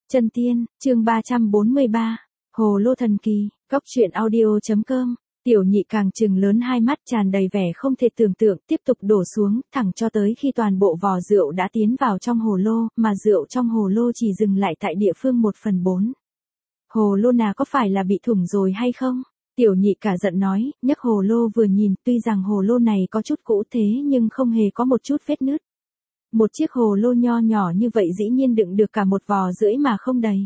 Chân tiên, chương 343, Hồ lô thần kỳ, góc truyện audio.com. Tiểu nhị càng trừng lớn hai mắt tràn đầy vẻ không thể tưởng tượng, tiếp tục đổ xuống, thẳng cho tới khi toàn bộ vò rượu đã tiến vào trong hồ lô, mà rượu trong hồ lô chỉ dừng lại tại địa phương 1/4. Hồ lô nào có phải là bị thủng rồi hay không? Tiểu nhị cả giận nói, nhấc hồ lô vừa nhìn, tuy rằng hồ lô này có chút cũ thế nhưng không hề có một chút vết nứt. Một chiếc hồ lô nho nhỏ như vậy dĩ nhiên đựng được cả 1,5 vò mà không đầy.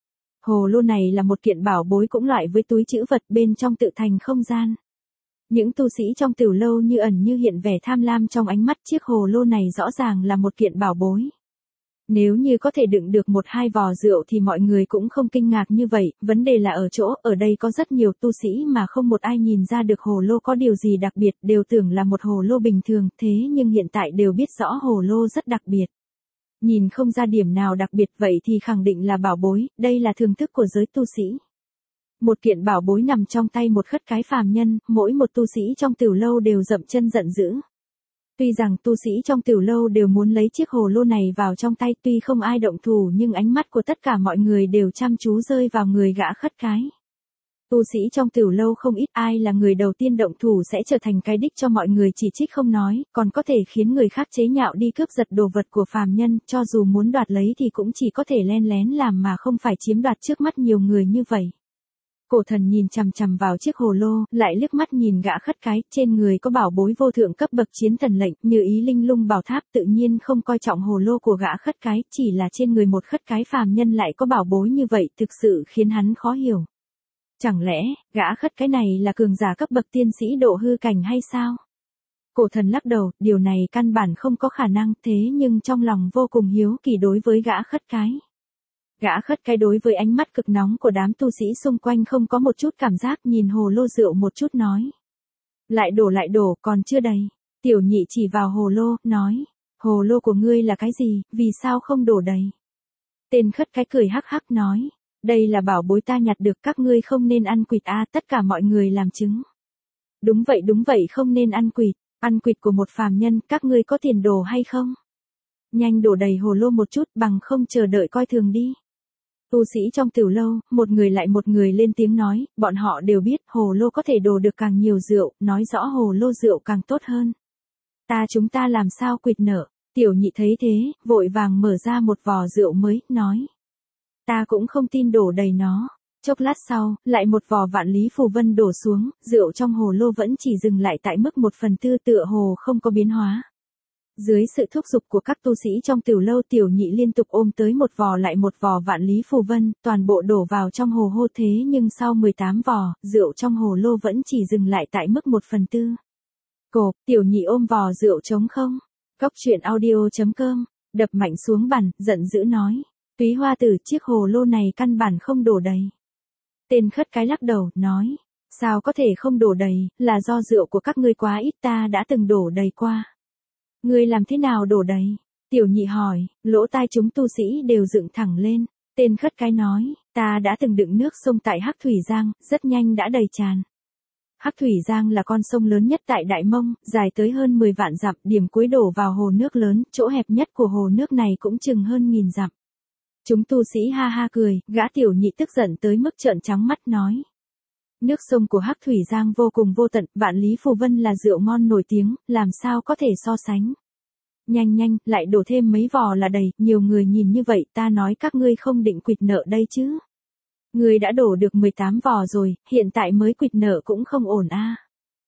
Hồ lô này là một kiện bảo bối cũng loại với túi trữ vật, bên trong tự thành không gian. Những tu sĩ trong tiểu lâu như ẩn như hiện vẻ tham lam trong ánh mắt, chiếc hồ lô này rõ ràng là một kiện bảo bối. Nếu như có thể đựng được 1-2 vò rượu thì mọi người cũng không kinh ngạc như vậy, vấn đề là ở chỗ, ở đây có rất nhiều tu sĩ mà không một ai nhìn ra được hồ lô có điều gì đặc biệt, đều tưởng là một hồ lô bình thường, thế nhưng hiện tại đều biết rõ hồ lô rất đặc biệt. Nhìn không ra điểm nào đặc biệt vậy thì khẳng định là bảo bối, đây là thưởng thức của giới tu sĩ. Một kiện bảo bối nằm trong tay một khất cái phàm nhân, mỗi một tu sĩ trong tiểu lâu đều dậm chân giận dữ. Tuy rằng tu sĩ trong tiểu lâu đều muốn lấy chiếc hồ lô này vào trong tay, tuy không ai động thủ nhưng ánh mắt của tất cả mọi người đều chăm chú rơi vào người gã khất cái. Tu sĩ trong tiểu lâu không ít, ai là người đầu tiên động thủ sẽ trở thành cái đích cho mọi người chỉ trích không nói, còn có thể khiến người khác chế nhạo đi cướp giật đồ vật của phàm nhân, cho dù muốn đoạt lấy thì cũng chỉ có thể len lén làm mà không phải chiếm đoạt trước mắt nhiều người như vậy. Cổ thần nhìn chằm chằm vào chiếc hồ lô, lại liếc mắt nhìn gã khất cái, trên người có bảo bối vô thượng cấp bậc chiến thần lệnh, như ý linh lung bảo tháp, tự nhiên không coi trọng hồ lô của gã khất cái, chỉ là trên người một khất cái phàm nhân lại có bảo bối như vậy, thực sự khiến hắn khó hiểu. Chẳng lẽ, gã khất cái này là cường giả cấp bậc tiên sĩ độ hư cảnh hay sao? Cổ thần lắc đầu, điều này căn bản không có khả năng, thế nhưng trong lòng vô cùng hiếu kỳ đối với gã khất cái. Gã khất cái đối với ánh mắt cực nóng của đám tu sĩ xung quanh không có một chút cảm giác, nhìn hồ lô rượu một chút nói. Lại đổ, còn chưa đầy. Tiểu nhị chỉ vào hồ lô, nói. Hồ lô của ngươi là cái gì, vì sao không đổ đầy? Tên khất cái cười hắc hắc nói. Đây là bảo bối ta nhặt được, các ngươi không nên ăn quỵt a, tất cả mọi người làm chứng. Đúng vậy, không nên ăn quỵt của một phàm nhân, các ngươi có tiền đồ hay không? Nhanh đổ đầy hồ lô một chút, bằng không chờ đợi coi thường đi. Tu sĩ trong tiểu lâu, một người lại một người lên tiếng nói, bọn họ đều biết hồ lô có thể đổ được càng nhiều rượu, nói rõ hồ lô rượu càng tốt hơn. Chúng ta làm sao quỵt nợ? Tiểu nhị thấy thế, vội vàng mở ra một vò rượu mới, nói. Ta cũng không tin đổ đầy nó. Chốc lát sau, lại một vò vạn lý phù vân đổ xuống, rượu trong hồ lô vẫn chỉ dừng lại tại mức 1/4, tựa hồ không có biến hóa. Dưới sự thúc giục của các tu sĩ trong tiểu lâu, tiểu nhị liên tục ôm tới một vò lại một vò vạn lý phù vân, toàn bộ đổ vào trong hồ hô, thế nhưng sau 18 vò, rượu trong hồ lô vẫn chỉ dừng lại tại mức 1/4. Tiểu nhị ôm vò rượu trống không. Góc truyện audio.com, đập mạnh xuống bàn, giận dữ nói. Túy hoa tử, chiếc hồ lô này căn bản không đổ đầy. Tên khất cái lắc đầu, nói. Sao có thể không đổ đầy, là do rượu của các ngươi quá ít, ta đã từng đổ đầy qua. Ngươi làm thế nào đổ đầy? Tiểu nhị hỏi, lỗ tai chúng tu sĩ đều dựng thẳng lên. Tên khất cái nói, ta đã từng đựng nước sông tại Hắc Thủy Giang, rất nhanh đã đầy tràn. Hắc Thủy Giang là con sông lớn nhất tại Đại Mông, dài tới hơn 10 vạn dặm, điểm cuối đổ vào hồ nước lớn, chỗ hẹp nhất của hồ nước này cũng chừng hơn 1000 dặm. Chúng tu sĩ ha ha cười, gã tiểu nhị tức giận tới mức trợn trắng mắt nói. Nước sông của Hắc Thủy Giang vô cùng vô tận, vạn lý phù vân là rượu ngon nổi tiếng, làm sao có thể so sánh. Nhanh, lại đổ thêm mấy vò là đầy, nhiều người nhìn như vậy, ta nói các ngươi không định quỵt nợ đây chứ. Ngươi đã đổ được 18 vò rồi, hiện tại mới quỵt nợ cũng không ổn a.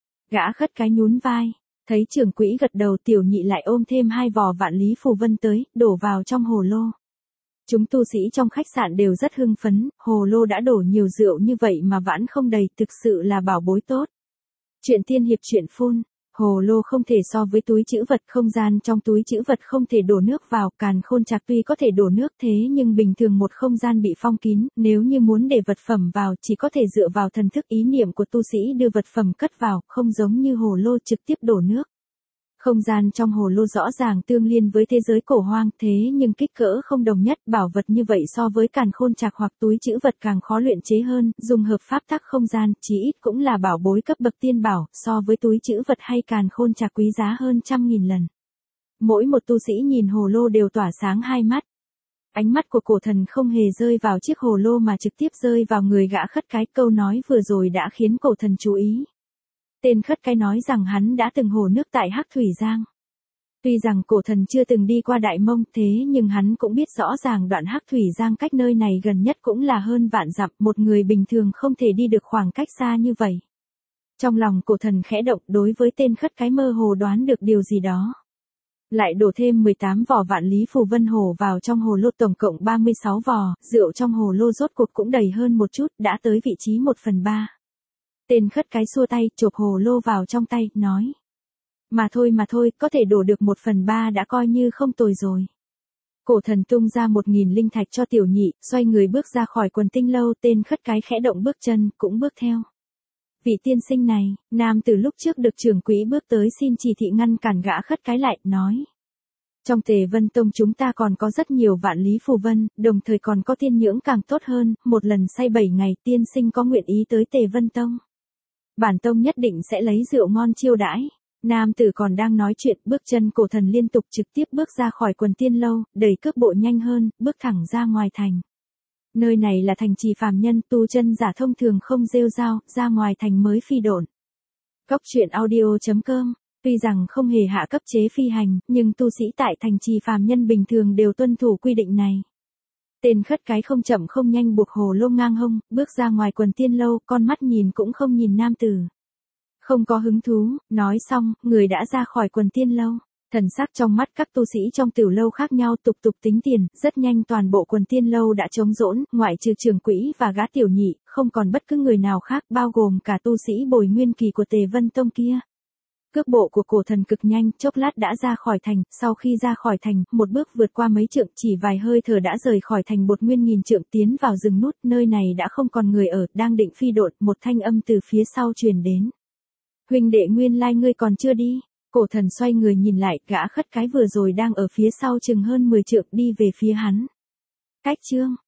Gã khất cái nhún vai, thấy trưởng quỹ gật đầu, tiểu nhị lại ôm thêm 2 vò vạn lý phù vân tới, đổ vào trong hồ lô. Chúng tu sĩ trong khách sạn đều rất hưng phấn, hồ lô đã đổ nhiều rượu như vậy mà vẫn không đầy, thực sự là bảo bối tốt. Chuyện tiên hiệp truyện phun, hồ lô không thể so với túi trữ vật, không gian trong túi trữ vật không thể đổ nước vào, càn khôn trạc tuy có thể đổ nước thế nhưng bình thường một không gian bị phong kín, nếu như muốn để vật phẩm vào chỉ có thể dựa vào thần thức ý niệm của tu sĩ đưa vật phẩm cất vào, không giống như hồ lô trực tiếp đổ nước. Không gian trong hồ lô rõ ràng tương liên với thế giới cổ hoang, thế nhưng kích cỡ không đồng nhất, bảo vật như vậy so với càn khôn trạc hoặc túi trữ vật càng khó luyện chế hơn, dùng hợp pháp tắc không gian, chí ít cũng là bảo bối cấp bậc tiên bảo, so với túi trữ vật hay càn khôn trạc quý giá hơn 100.000 lần. Mỗi một tu sĩ nhìn hồ lô đều tỏa sáng hai mắt. Ánh mắt của cổ thần không hề rơi vào chiếc hồ lô mà trực tiếp rơi vào người gã khất cái, câu nói vừa rồi đã khiến cổ thần chú ý. Tên khất cái nói rằng hắn đã từng hồ nước tại Hắc Thủy Giang. Tuy rằng cổ thần chưa từng đi qua Đại Mông, thế nhưng hắn cũng biết rõ ràng đoạn Hắc Thủy Giang cách nơi này gần nhất cũng là hơn vạn dặm, một người bình thường không thể đi được khoảng cách xa như vậy. Trong lòng cổ thần khẽ động, đối với tên khất cái mơ hồ đoán được điều gì đó. Lại đổ thêm 18 vỏ vạn lý phù vân hồ vào trong hồ lô, tổng cộng 36 vỏ, rượu trong hồ lô rốt cuộc cũng đầy hơn một chút, đã tới vị trí 1/3. Tên khất cái xua tay, chộp hồ lô vào trong tay, nói. Mà thôi, có thể đổ được 1/3 đã coi như không tồi rồi. Cổ thần tung ra 1000 linh thạch cho tiểu nhị, xoay người bước ra khỏi quần tinh lâu, tên khất cái khẽ động bước chân, cũng bước theo. Vị tiên sinh này, nam từ lúc trước được trưởng quỹ bước tới xin chỉ thị ngăn cản gã khất cái lại, nói. Trong Tề Vân Tông chúng ta còn có rất nhiều vạn lý phù vân, đồng thời còn có tiên nhưỡng càng tốt hơn, một lần say 7 ngày, tiên sinh có nguyện ý tới Tề Vân Tông. Bản tông nhất định sẽ lấy rượu ngon chiêu đãi. Nam tử còn đang nói chuyện, bước chân cổ thần liên tục trực tiếp bước ra khỏi quần tiên lâu, đẩy cước bộ nhanh hơn, bước thẳng ra ngoài thành. Nơi này là thành trì phàm nhân, tu chân giả thông thường không rêu rao, ra ngoài thành mới phi độn. Cốc truyện audio.com. Tuy rằng không hề hạ cấp chế phi hành, nhưng tu sĩ tại thành trì phàm nhân bình thường đều tuân thủ quy định này. Tên khất cái không chậm không nhanh buộc hồ lô ngang hông, bước ra ngoài quần tiên lâu, con mắt nhìn cũng không nhìn nam tử. Không có hứng thú, nói xong, người đã ra khỏi quần tiên lâu. Thần sắc trong mắt các tu sĩ trong tiểu lâu khác nhau, tục tính tiền, rất nhanh toàn bộ quần tiên lâu đã trống rỗn, ngoại trừ trưởng quỹ và gã tiểu nhị, không còn bất cứ người nào khác, bao gồm cả tu sĩ bồi nguyên kỳ của Tề Vân Tông kia. Cước bộ của cổ thần cực nhanh, chốc lát đã ra khỏi thành, sau khi ra khỏi thành, một bước vượt qua mấy trượng, chỉ vài hơi thở đã rời khỏi thành bột nguyên nghìn trượng, tiến vào rừng nút, nơi này đã không còn người ở, đang định phi độn, một thanh âm từ phía sau truyền đến. Huynh đệ nguyên lai ngươi còn chưa đi. Cổ thần xoay người nhìn lại, gã khất cái vừa rồi đang ở phía sau chừng hơn 10 trượng đi về phía hắn. Cách chương